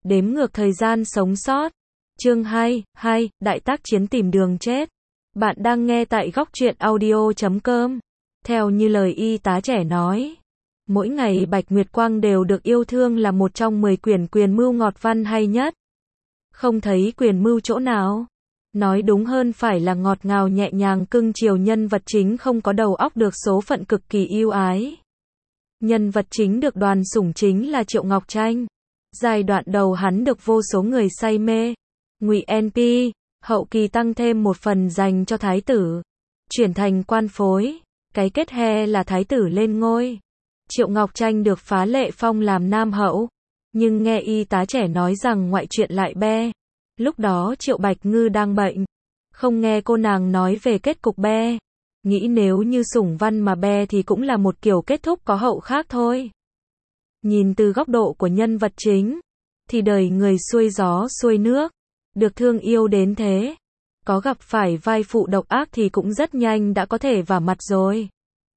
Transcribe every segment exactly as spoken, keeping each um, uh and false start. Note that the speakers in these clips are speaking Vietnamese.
Đếm ngược thời gian sống sót. Chương hai, hai, Đại tác chiến tìm đường chết. Bạn đang nghe tại góc truyện audio chấm com. Theo như lời y tá trẻ nói, mỗi ngày Bạch Nguyệt Quang đều được yêu thương là một trong mười quyển quyền mưu ngọt văn hay nhất. Không thấy quyền mưu chỗ nào. Nói đúng hơn phải là ngọt ngào nhẹ nhàng cưng chiều nhân vật chính không có đầu óc được số phận cực kỳ yêu ái. Nhân vật chính được đoàn sủng chính là Triệu Ngọc Tranh. Giai đoạn đầu hắn được vô số người say mê. Ngụy en pê, hậu kỳ tăng thêm một phần dành cho thái tử. Chuyển thành quan phối, cái kết he là thái tử lên ngôi. Triệu Ngọc Tranh được phá lệ phong làm nam hậu. Nhưng nghe y tá trẻ nói rằng ngoại chuyện lại be. Lúc đó Triệu Bạch Ngư đang bệnh. Không nghe cô nàng nói về kết cục be. Nghĩ nếu như sủng văn mà be thì cũng là một kiểu kết thúc có hậu khác thôi. Nhìn từ góc độ của nhân vật chính, thì đời người xuôi gió xuôi nước, được thương yêu đến thế. Có gặp phải vai phụ độc ác thì cũng rất nhanh đã có thể vả mặt rồi.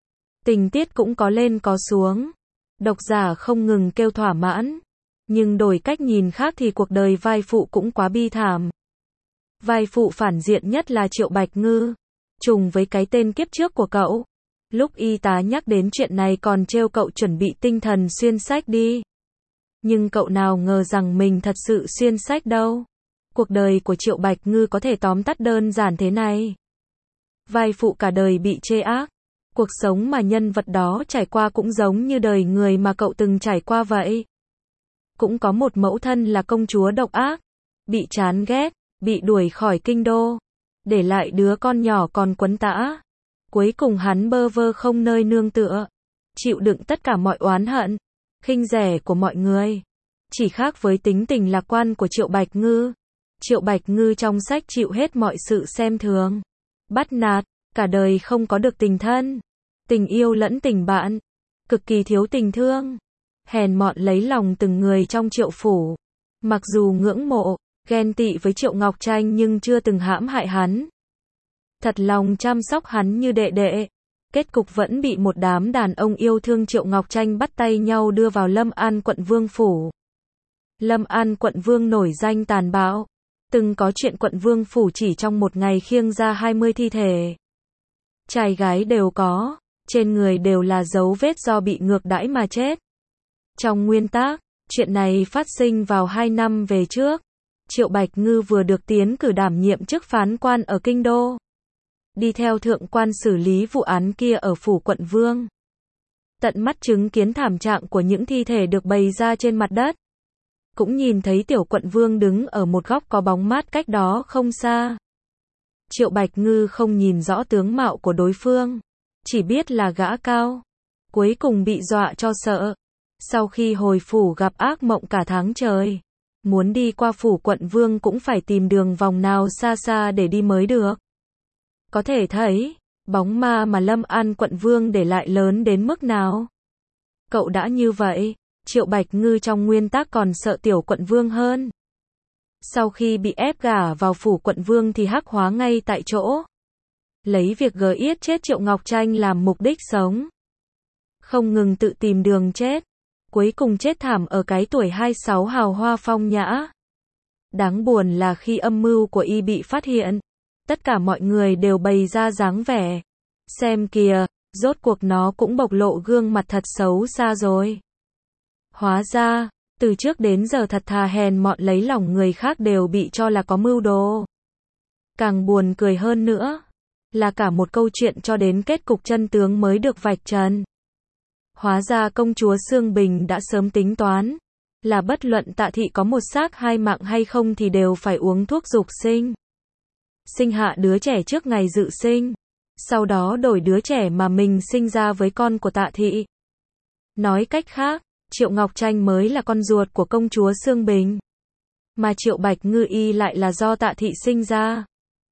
Tình tiết cũng có lên có xuống. Độc giả không ngừng kêu thỏa mãn. Nhưng đổi cách nhìn khác thì cuộc đời vai phụ cũng quá bi thảm. Vai phụ phản diện nhất là Triệu Bạch Ngư. Trùng với cái tên kiếp trước của cậu. Lúc y tá nhắc đến chuyện này còn trêu cậu chuẩn bị tinh thần xuyên sách đi. Nhưng cậu nào ngờ rằng mình thật sự xuyên sách đâu. Cuộc đời của Triệu Bạch Ngư có thể tóm tắt đơn giản thế này. Vai phụ cả đời bị chê ác. Cuộc sống mà nhân vật đó trải qua cũng giống như đời người mà cậu từng trải qua vậy. Cũng có một mẫu thân là công chúa độc ác. Bị chán ghét, bị đuổi khỏi kinh đô. Để lại đứa con nhỏ còn quấn tã. Cuối cùng hắn bơ vơ không nơi nương tựa. Chịu đựng tất cả mọi oán hận, khinh rẻ của mọi người. Chỉ khác với tính tình lạc quan của Triệu Bạch Ngư. Triệu Bạch Ngư trong sách chịu hết mọi sự xem thường, bắt nạt, cả đời không có được tình thân, tình yêu lẫn tình bạn. Cực kỳ thiếu tình thương. Hèn mọn lấy lòng từng người trong Triệu phủ. Mặc dù ngưỡng mộ, ghen tị với Triệu Ngọc Tranh nhưng chưa từng hãm hại hắn. Thật lòng chăm sóc hắn như đệ đệ. Kết cục vẫn bị một đám đàn ông yêu thương Triệu Ngọc Tranh bắt tay nhau đưa vào Lâm An quận Vương phủ. Lâm An quận Vương nổi danh tàn bạo. Từng có chuyện quận Vương phủ chỉ trong một ngày khiêng ra hai mươi thi thể. Trai gái đều có, trên người đều là dấu vết do bị ngược đãi mà chết. Trong nguyên tác, chuyện này phát sinh vào hai năm về trước. Triệu Bạch Ngư vừa được tiến cử đảm nhiệm chức phán quan ở kinh đô. Đi theo thượng quan xử lý vụ án kia ở phủ quận Vương. Tận mắt chứng kiến thảm trạng của những thi thể được bày ra trên mặt đất. Cũng nhìn thấy tiểu quận Vương đứng ở một góc có bóng mát cách đó không xa. Triệu Bạch Ngư không nhìn rõ tướng mạo của đối phương. Chỉ biết là gã cao. Cuối cùng bị dọa cho sợ. Sau khi hồi phủ gặp ác mộng cả tháng trời. Muốn đi qua phủ quận Vương cũng phải tìm đường vòng nào xa xa để đi mới được. Có thể thấy, bóng ma mà Lâm An quận Vương để lại lớn đến mức nào. Cậu đã như vậy, Triệu Bạch Ngư trong nguyên tác còn sợ tiểu quận Vương hơn. Sau khi bị ép gả vào phủ quận Vương thì hắc hóa ngay tại chỗ. Lấy việc gờ yết chết Triệu Ngọc Tranh làm mục đích sống. Không ngừng tự tìm đường chết. Cuối cùng chết thảm ở cái tuổi hai mươi sáu hào hoa phong nhã. Đáng buồn là khi âm mưu của y bị phát hiện. Tất cả mọi người đều bày ra dáng vẻ. Xem kìa, rốt cuộc nó cũng bộc lộ gương mặt thật xấu xa rồi. Hóa ra, từ trước đến giờ thật thà hèn mọn lấy lòng người khác đều bị cho là có mưu đồ. Càng buồn cười hơn nữa, là cả một câu chuyện cho đến kết cục chân tướng mới được vạch trần. Hóa ra công chúa Sương Bình đã sớm tính toán. Là bất luận Tạ Thị có một xác hai mạng hay không thì đều phải uống thuốc dục sinh. Sinh hạ đứa trẻ trước ngày dự sinh. Sau đó đổi đứa trẻ mà mình sinh ra với con của Tạ Thị. Nói cách khác, Triệu Ngọc Tranh mới là con ruột của công chúa Sương Bình. Mà Triệu Bạch Ngư y lại là do Tạ Thị sinh ra.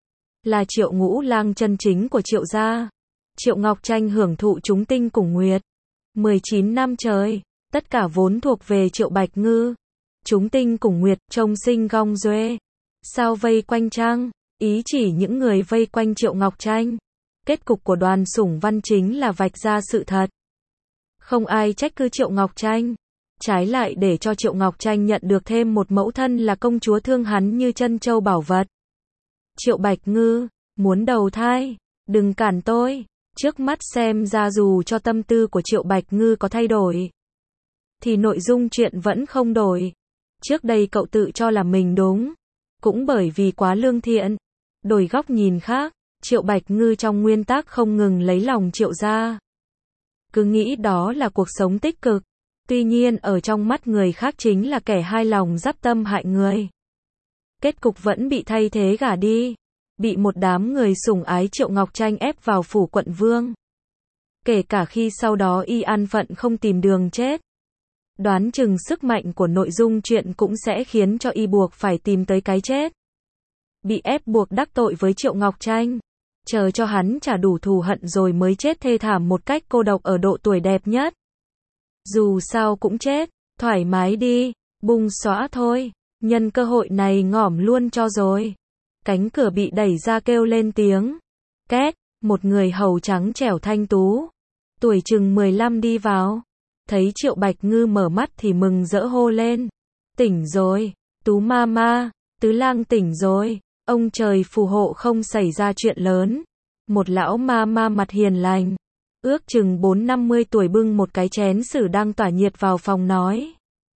Là Triệu Ngũ Lang chân chính của Triệu gia. Triệu Ngọc Tranh hưởng thụ chúng tinh cùng nguyệt. mười chín năm trời, tất cả vốn thuộc về Triệu Bạch Ngư. Chúng tinh cùng nguyệt, trông sinh gong duê. Sao vây quanh trăng, ý chỉ những người vây quanh Triệu Ngọc Tranh. Kết cục của đoàn sủng văn chính là vạch ra sự thật. Không ai trách cứ Triệu Ngọc Tranh. trái lại để cho Triệu Ngọc Tranh nhận được thêm một mẫu thân là công chúa thương hắn như chân châu bảo vật. Triệu Bạch Ngư, muốn đầu thai, đừng cản tôi. Trước mắt xem ra dù cho tâm tư của Triệu Bạch Ngư có thay đổi, thì nội dung chuyện vẫn không đổi. Trước đây cậu tự cho là mình đúng, cũng bởi vì quá lương thiện. Đổi góc nhìn khác, Triệu Bạch Ngư trong nguyên tắc không ngừng lấy lòng Triệu gia. Cứ nghĩ đó là cuộc sống tích cực. Tuy nhiên ở trong mắt người khác chính là kẻ hai lòng dắp tâm hại người. Kết cục vẫn bị thay thế gả đi. Bị một đám người sủng ái Triệu Ngọc Tranh ép vào phủ quận vương. Kể cả khi sau đó y an phận không tìm đường chết. Đoán chừng sức mạnh của nội dung chuyện cũng sẽ khiến cho y buộc phải tìm tới cái chết. Bị ép buộc đắc tội với Triệu Ngọc Tranh. Chờ cho hắn trả đủ thù hận rồi mới chết thê thảm một cách cô độc ở độ tuổi đẹp nhất. Dù sao cũng chết, thoải mái đi, bung xõa thôi, nhân cơ hội này ngỏm luôn cho rồi. Cánh cửa bị đẩy ra kêu lên tiếng két, một người hầu trắng trẻo thanh tú, tuổi chừng mười lăm đi vào. Thấy Triệu Bạch Ngư mở mắt thì mừng rỡ hô lên. Tỉnh rồi, Tú ma ma, Tứ lang tỉnh rồi, ông trời phù hộ không xảy ra chuyện lớn. Một lão ma ma mặt hiền lành, ước chừng bốn năm mươi tuổi bưng một cái chén sứ đang tỏa nhiệt vào phòng nói.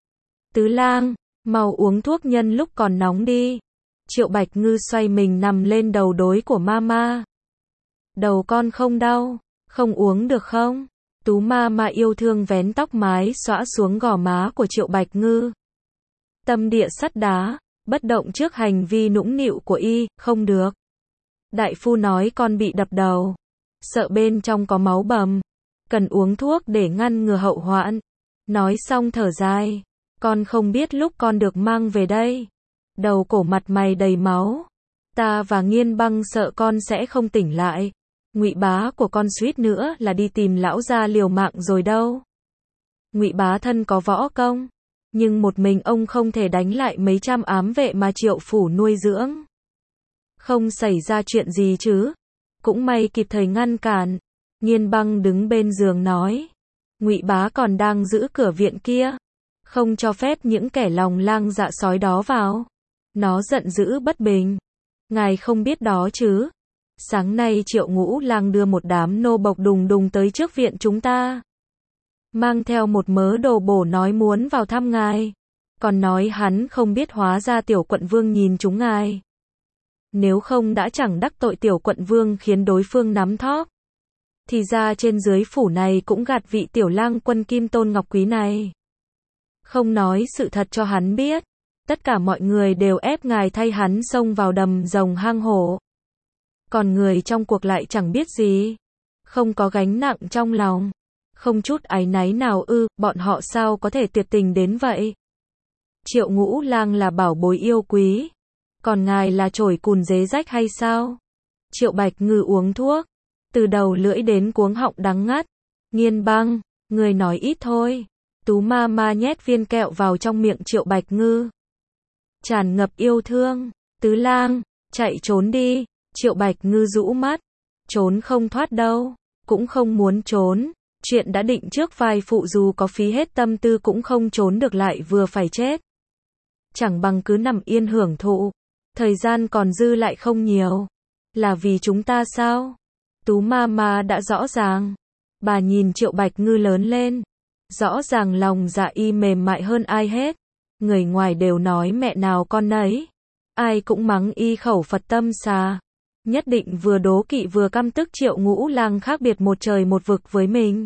Tứ lang, mau uống thuốc nhân lúc còn nóng đi. Triệu Bạch Ngư xoay mình nằm lên đầu đối của mama. Đầu con không đau, không uống được không? Tú ma ma yêu thương vén tóc mái xõa xuống gò má của Triệu Bạch Ngư. Tâm địa sắt đá, bất động trước hành vi nũng nịu của y, không được. Đại phu nói con bị đập đầu, sợ bên trong có máu bầm, cần uống thuốc để ngăn ngừa hậu hoạn. Nói xong thở dài, con không biết lúc con được mang về đây, đầu cổ mặt mày đầy máu. Ta và Nghiên Băng sợ con sẽ không tỉnh lại. Ngụy bá của con suýt nữa là đi tìm lão gia liều mạng rồi đâu. Ngụy bá thân có võ công, nhưng một mình ông không thể đánh lại mấy trăm ám vệ mà Triệu phủ nuôi dưỡng. Không xảy ra chuyện gì chứ? Cũng may kịp thời ngăn cản. Nghiên Băng đứng bên giường nói, Ngụy bá còn đang giữ cửa viện kia, không cho phép những kẻ lòng lang dạ sói đó vào. Nó giận dữ bất bình. Ngài không biết đó chứ? Sáng nay Triệu Ngũ Lang đưa một đám nô bộc đùng đùng tới trước viện chúng ta, mang theo một mớ đồ bổ nói muốn vào thăm ngài, còn nói hắn không biết hóa ra tiểu quận vương nhìn chúng ngài. Nếu không đã chẳng đắc tội tiểu quận vương khiến đối phương nắm thóp, thì ra trên dưới phủ này cũng gạt vị tiểu lang quân Kim Tôn Ngọc Quý này. Không nói sự thật cho hắn biết, tất cả mọi người đều ép ngài thay hắn xông vào đầm rồng hang hổ. Còn người trong cuộc lại chẳng biết gì, không có gánh nặng trong lòng, không chút áy náy nào ư, bọn họ sao có thể tuyệt tình đến vậy? Triệu Ngũ Lang là bảo bối yêu quý, còn ngài là chổi cùn dế rách hay sao? Triệu Bạch Ngư uống thuốc, từ đầu lưỡi đến cuống họng đắng ngắt. Nghiên Băng, người nói ít thôi. Tú ma ma nhét viên kẹo vào trong miệng Triệu Bạch Ngư, tràn ngập yêu thương. Tứ lang, chạy trốn đi. Triệu Bạch Ngư rũ mắt, trốn không thoát đâu, cũng không muốn trốn. Chuyện đã định trước vai phụ dù có phí hết tâm tư cũng không trốn được lại vừa phải chết. Chẳng bằng cứ nằm yên hưởng thụ. Thời gian còn dư lại không nhiều. Là vì chúng ta sao? Tú ma ma đã rõ ràng. Bà nhìn Triệu Bạch Ngư lớn lên. Rõ ràng lòng dạ y mềm mại hơn ai hết. Người ngoài đều nói mẹ nào con nấy. Ai cũng mắng y khẩu Phật tâm xà. Nhất định vừa đố kỵ vừa căm tức Triệu Ngũ Lang khác biệt một trời một vực với mình.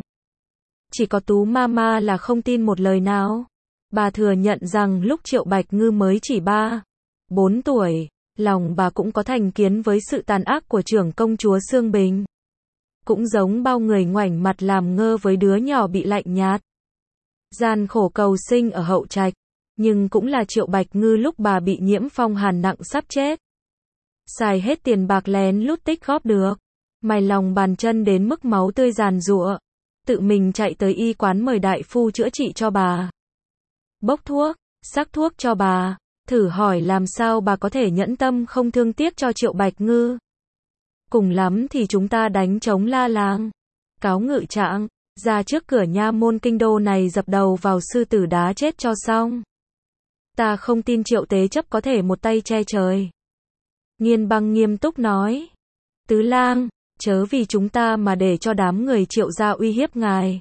Chỉ có Tú ma ma là không tin một lời nào. Bà thừa nhận rằng lúc Triệu Bạch Ngư mới chỉ ba, bốn tuổi, lòng bà cũng có thành kiến với sự tàn ác của trưởng công chúa Sương Bình. Cũng giống bao người ngoảnh mặt làm ngơ với đứa nhỏ bị lạnh nhạt. Gian khổ cầu sinh ở hậu trạch, nhưng cũng là Triệu Bạch Ngư lúc bà bị nhiễm phong hàn nặng sắp chết. Xài hết tiền bạc lén lút tích góp được, mài lòng bàn chân đến mức máu tươi giàn giụa, tự mình chạy tới y quán mời đại phu chữa trị cho bà. Bốc thuốc, sắc thuốc cho bà, thử hỏi làm sao bà có thể nhẫn tâm không thương tiếc cho Triệu Bạch Ngư. Cùng lắm thì chúng ta đánh trống la làng, cáo ngự trạng. ra trước cửa nha môn kinh đô này dập đầu vào sư tử đá chết cho xong. Ta không tin Triệu Tế Chấp có thể một tay che trời. Nghiên Băng nghiêm túc nói. Tứ lang, chớ vì chúng ta mà để cho đám người Triệu gia uy hiếp ngài.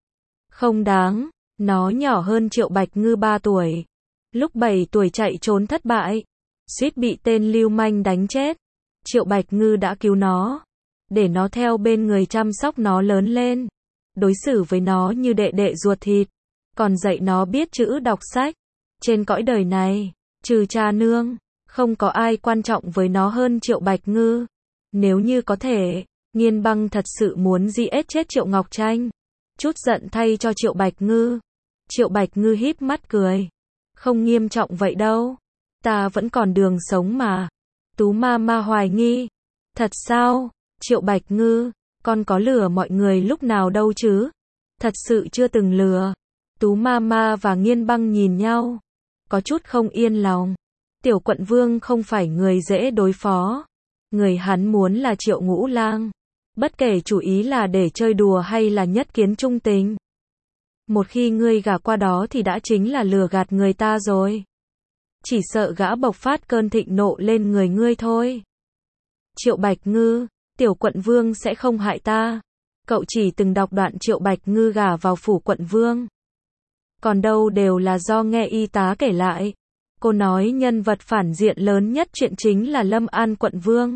Không đáng, nó nhỏ hơn Triệu Bạch Ngư ba tuổi. Lúc bảy tuổi chạy trốn thất bại, suýt bị tên lưu manh đánh chết. Triệu Bạch Ngư đã cứu nó, để nó theo bên người chăm sóc nó lớn lên, đối xử với nó như đệ đệ ruột thịt, còn dạy nó biết chữ đọc sách. Trên cõi đời này, trừ cha nương, không có ai quan trọng với nó hơn Triệu Bạch Ngư. Nếu như có thể, Nghiên Băng thật sự muốn giết chết Triệu Ngọc Tranh, chút giận thay cho Triệu Bạch Ngư. Triệu Bạch Ngư híp mắt cười. Không nghiêm trọng vậy đâu, ta vẫn còn đường sống mà. Tú ma ma hoài nghi. Thật sao, Triệu Bạch Ngư, con có lừa mọi người lúc nào đâu chứ? Thật sự chưa từng lừa. Tú ma ma và Nghiên Băng nhìn nhau, có chút không yên lòng. Tiểu Quận Vương không phải người dễ đối phó. Người hắn muốn là Triệu Ngũ Lang. Bất kể chủ ý là để chơi đùa hay là nhất kiến trung tình. Một khi ngươi gả qua đó thì đã chính là lừa gạt người ta rồi. Chỉ sợ gã bộc phát cơn thịnh nộ lên người ngươi thôi. Triệu Bạch Ngư, Tiểu Quận Vương sẽ không hại ta. Cậu chỉ từng đọc đoạn Triệu Bạch Ngư gả vào phủ quận vương. Còn đâu đều là do nghe y tá kể lại. Cô nói nhân vật phản diện lớn nhất chuyện chính là Lâm An quận vương.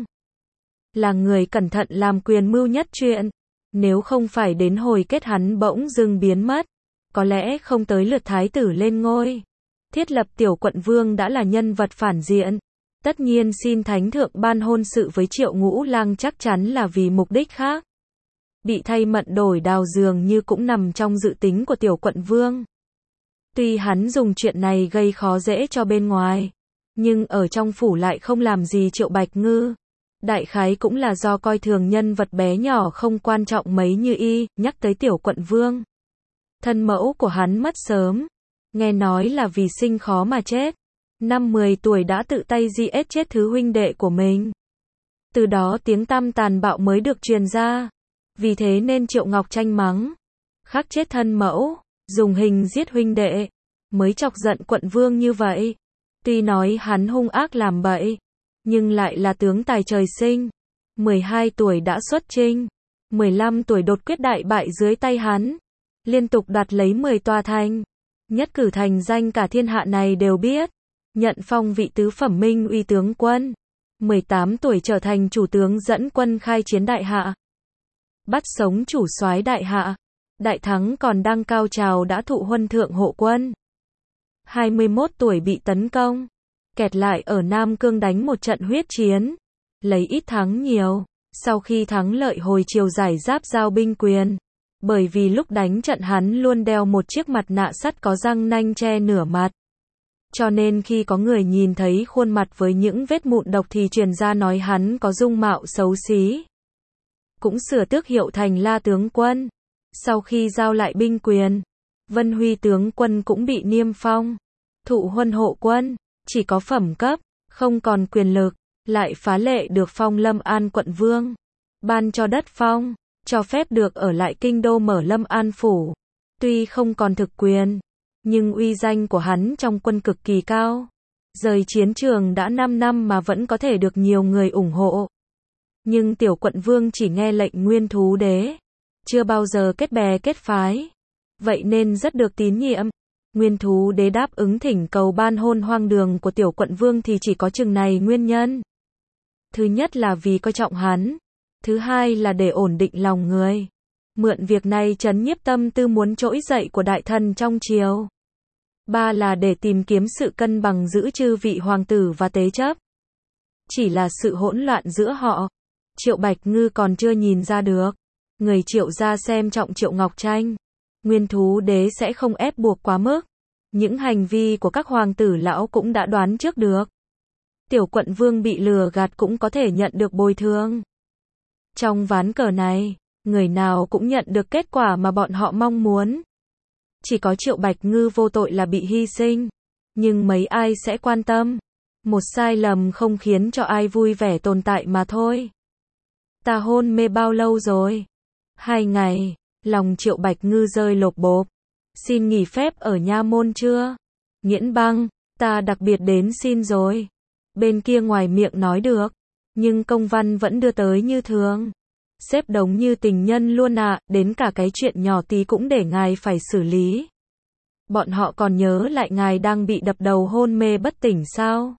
Là người cẩn thận làm quyền mưu nhất chuyện. Nếu không phải đến hồi kết hắn bỗng dưng biến mất, có lẽ không tới lượt thái tử lên ngôi. Thiết lập Tiểu Quận Vương đã là nhân vật phản diện. Tất nhiên xin thánh thượng ban hôn sự với Triệu Ngũ Lang chắc chắn là vì mục đích khác. Bị thay mận đổi đào dường như cũng nằm trong dự tính của Tiểu Quận Vương. Tuy hắn dùng chuyện này gây khó dễ cho bên ngoài, nhưng ở trong phủ lại không làm gì Triệu Bạch Ngư. Đại khái cũng là do coi thường nhân vật bé nhỏ không quan trọng mấy như y. Nhắc tới Tiểu Quận Vương, thân mẫu của hắn mất sớm, nghe nói là vì sinh khó mà chết. Năm mười tuổi đã tự tay giết chết thứ huynh đệ của mình. Từ đó tiếng tăm tàn bạo mới được truyền ra. Vì thế nên Triệu Ngọc Tranh mắng, khắc chết thân mẫu, dùng hình giết huynh đệ, mới chọc giận quận vương như vậy. Tuy nói hắn hung ác làm bậy, nhưng lại là tướng tài trời sinh. mười hai tuổi đã xuất chinh, mười lăm tuổi đột quyết đại bại dưới tay hắn, liên tục đoạt lấy mười tòa thành, nhất cử thành danh cả thiên hạ này đều biết. Nhận phong vị tứ phẩm minh uy tướng quân. mười tám tuổi trở thành chủ tướng dẫn quân khai chiến đại hạ. Bắt sống chủ soái đại hạ. Đại thắng còn đang cao trào đã thụ huân thượng hộ quân. hai mươi mốt tuổi bị tấn công, kẹt lại ở Nam Cương đánh một trận huyết chiến, lấy ít thắng nhiều. Sau khi thắng lợi hồi chiều giải giáp giao binh quyền. Bởi vì lúc đánh trận hắn luôn đeo một chiếc mặt nạ sắt có răng nanh che nửa mặt. Cho nên khi có người nhìn thấy khuôn mặt với những vết mụn độc thì truyền ra nói hắn có dung mạo xấu xí. Cũng sửa tước hiệu thành La tướng quân. Sau khi giao lại binh quyền, Vân Huy tướng quân cũng bị niêm phong. Thụ huân hộ quân, chỉ có phẩm cấp, không còn quyền lực, lại phá lệ được phong Lâm An quận vương. Ban cho đất phong, cho phép được ở lại kinh đô mở Lâm An phủ. Tuy không còn thực quyền, nhưng uy danh của hắn trong quân cực kỳ cao. Rời chiến trường đã năm năm mà vẫn có thể được nhiều người ủng hộ. Nhưng Tiểu Quận Vương chỉ nghe lệnh Nguyên Thú Đế, chưa bao giờ kết bè kết phái. Vậy nên rất được tín nhiệm. Nguyên Thú Đế đáp ứng thỉnh cầu ban hôn hoang đường của Tiểu Quận Vương thì chỉ có chừng này nguyên nhân. Thứ nhất là vì coi trọng hắn. Thứ hai là để ổn định lòng người. Mượn việc này trấn nhiếp tâm tư muốn trỗi dậy của đại thần trong triều. Ba là để tìm kiếm sự cân bằng giữa chư vị hoàng tử và tế chấp. Chỉ là sự hỗn loạn giữa họ, Triệu Bạch Ngư còn chưa nhìn ra được. Người Triệu gia xem trọng Triệu Ngọc Tranh. Nguyên Thú Đế sẽ không ép buộc quá mức. Những hành vi của các hoàng tử lão cũng đã đoán trước được. Tiểu Quận Vương bị lừa gạt cũng có thể nhận được bồi thường. Trong ván cờ này, người nào cũng nhận được kết quả mà bọn họ mong muốn. Chỉ có Triệu Bạch Ngư vô tội là bị hy sinh. Nhưng mấy ai sẽ quan tâm. Một sai lầm không khiến cho ai vui vẻ tồn tại mà thôi. Ta hôn mê bao lâu rồi? Hai ngày. Lòng Triệu Bạch Ngư rơi lột bộp. Xin nghỉ phép ở nha môn chưa? Nghiễn Băng, ta đặc biệt đến xin rồi. Bên kia ngoài miệng nói được, nhưng công văn vẫn đưa tới như thường. Xếp đống như tình nhân luôn ạ, à, đến cả cái chuyện nhỏ tí cũng để ngài phải xử lý. Bọn họ còn nhớ lại ngài đang bị đập đầu hôn mê bất tỉnh sao?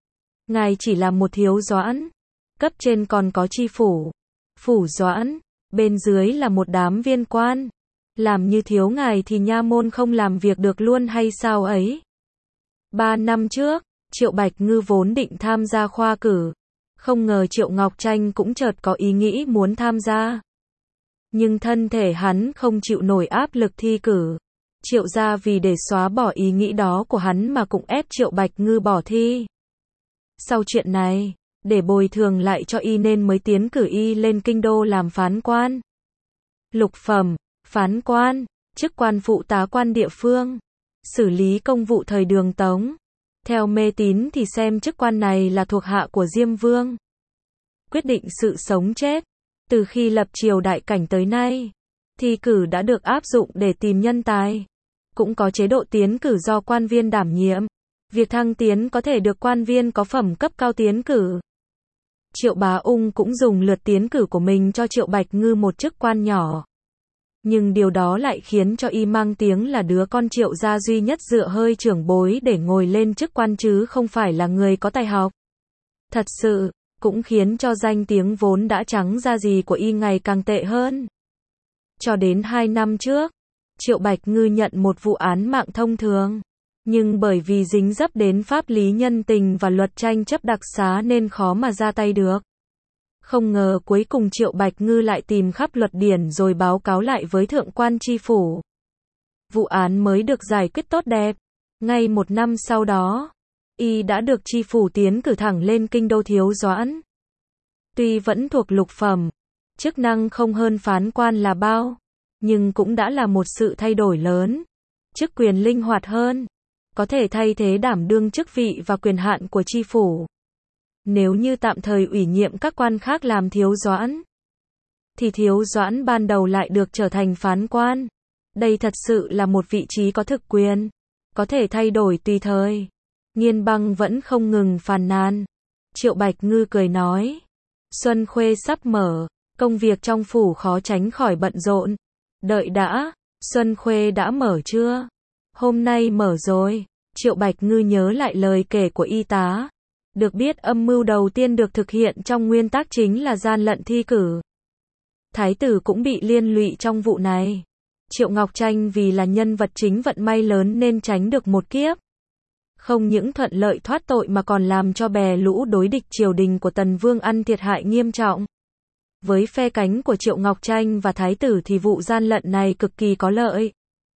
Ngài chỉ là một thiếu doãn, cấp trên còn có chi phủ, phủ doãn, bên dưới là một đám viên quan. Làm như thiếu ngài thì nha môn không làm việc được luôn hay sao ấy? Ba năm trước, Triệu Bạch Ngư vốn định tham gia khoa cử. Không ngờ Triệu Ngọc Tranh cũng chợt có ý nghĩ muốn tham gia. Nhưng thân thể hắn không chịu nổi áp lực thi cử. Triệu gia vì để xóa bỏ ý nghĩ đó của hắn mà cũng ép Triệu Bạch Ngư bỏ thi. Sau chuyện này, để bồi thường lại cho y nên mới tiến cử y lên kinh đô làm phán quan. Lục phẩm, phán quan, chức quan phụ tá quan địa phương, xử lý công vụ thời Đường Tống. Theo mê tín thì xem chức quan này là thuộc hạ của Diêm Vương. Quyết định sự sống chết. Từ khi lập triều đại cảnh tới nay, thi cử đã được áp dụng để tìm nhân tài. Cũng có chế độ tiến cử do quan viên đảm nhiệm. Việc thăng tiến có thể được quan viên có phẩm cấp cao tiến cử. Triệu Bá Ung cũng dùng lượt tiến cử của mình cho Triệu Bạch Ngư một chức quan nhỏ. Nhưng điều đó lại khiến cho y mang tiếng là đứa con Triệu gia duy nhất dựa hơi trưởng bối để ngồi lên chức quan chứ không phải là người có tài học. Thật sự, cũng khiến cho danh tiếng vốn đã trắng ra gì của y ngày càng tệ hơn. Cho đến hai năm trước, Triệu Bạch Ngư nhận một vụ án mạng thông thường. Nhưng bởi vì dính dấp đến pháp lý nhân tình và luật tranh chấp đặc xá nên khó mà ra tay được. Không ngờ cuối cùng Triệu Bạch Ngư lại tìm khắp luật điển rồi báo cáo lại với thượng quan tri phủ. Vụ án mới được giải quyết tốt đẹp. Ngay một năm sau đó, y đã được tri phủ tiến cử thẳng lên kinh đô thiếu doãn. Tuy vẫn thuộc lục phẩm, chức năng không hơn phán quan là bao, nhưng cũng đã là một sự thay đổi lớn. Chức quyền linh hoạt hơn, có thể thay thế đảm đương chức vị và quyền hạn của tri phủ. Nếu như tạm thời ủy nhiệm các quan khác làm thiếu doãn, thì thiếu doãn ban đầu lại được trở thành phán quan. Đây thật sự là một vị trí có thực quyền, có thể thay đổi tùy thời. Nghiên Băng vẫn không ngừng phàn nàn. Triệu Bạch Ngư cười nói, Xuân Khuê sắp mở, công việc trong phủ khó tránh khỏi bận rộn. Đợi đã, Xuân Khuê đã mở chưa? Hôm nay mở rồi. Triệu Bạch Ngư nhớ lại lời kể của y tá. Được biết âm mưu đầu tiên được thực hiện trong nguyên tắc chính là gian lận thi cử. Thái tử cũng bị liên lụy trong vụ này. Triệu Ngọc Tranh vì là nhân vật chính vận may lớn nên tránh được một kiếp. Không những thuận lợi thoát tội mà còn làm cho bè lũ đối địch triều đình của Tần Vương ăn thiệt hại nghiêm trọng. Với phe cánh của Triệu Ngọc Tranh và Thái tử thì vụ gian lận này cực kỳ có lợi.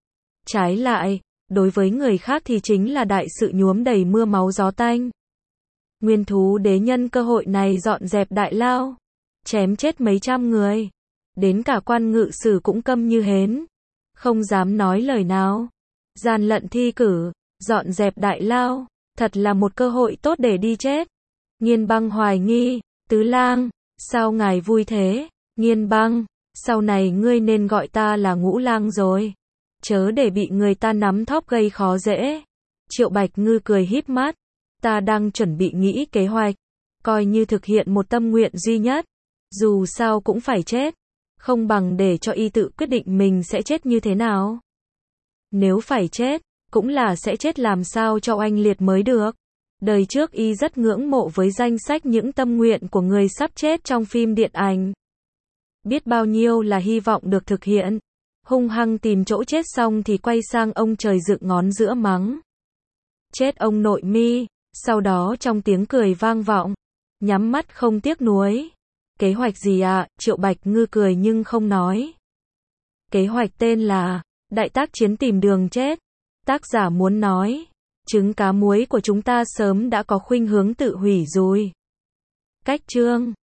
Trái lại, đối với người khác thì chính là đại sự nhuốm đầy mưa máu gió tanh. Nguyên Thú Đế nhân cơ hội này dọn dẹp đại lao, chém chết mấy trăm người. Đến cả quan ngự sử cũng câm như hến, không dám nói lời nào. Gian lận thi cử, dọn dẹp đại lao, thật là một cơ hội tốt để đi chết. Nghiên Băng hoài nghi, Tứ Lang, sao ngài vui thế? Nghiên Băng, sau này ngươi nên gọi ta là Ngũ Lang rồi, chớ để bị người ta nắm thóp gây khó dễ. Triệu Bạch Ngư cười híp mắt, ta đang chuẩn bị nghĩ kế hoạch, coi như thực hiện một tâm nguyện duy nhất. Dù sao cũng phải chết, không bằng để cho y tự quyết định mình sẽ chết như thế nào. Nếu phải chết, cũng là sẽ chết làm sao cho oanh liệt mới được. Đời trước y rất ngưỡng mộ với danh sách những tâm nguyện của người sắp chết trong phim điện ảnh. Biết bao nhiêu là hy vọng được thực hiện. Hung hăng tìm chỗ chết xong thì quay sang ông trời dựng ngón giữa mắng. Chết ông nội mi, sau đó trong tiếng cười vang vọng, nhắm mắt không tiếc nuối. Kế hoạch gì ạ? À? Triệu Bạch Ngư cười nhưng không nói. Kế hoạch tên là Đại tác chiến tìm đường chết. Tác giả muốn nói, trứng cá muối của chúng ta sớm đã có khuynh hướng tự hủy rồi. Cách chương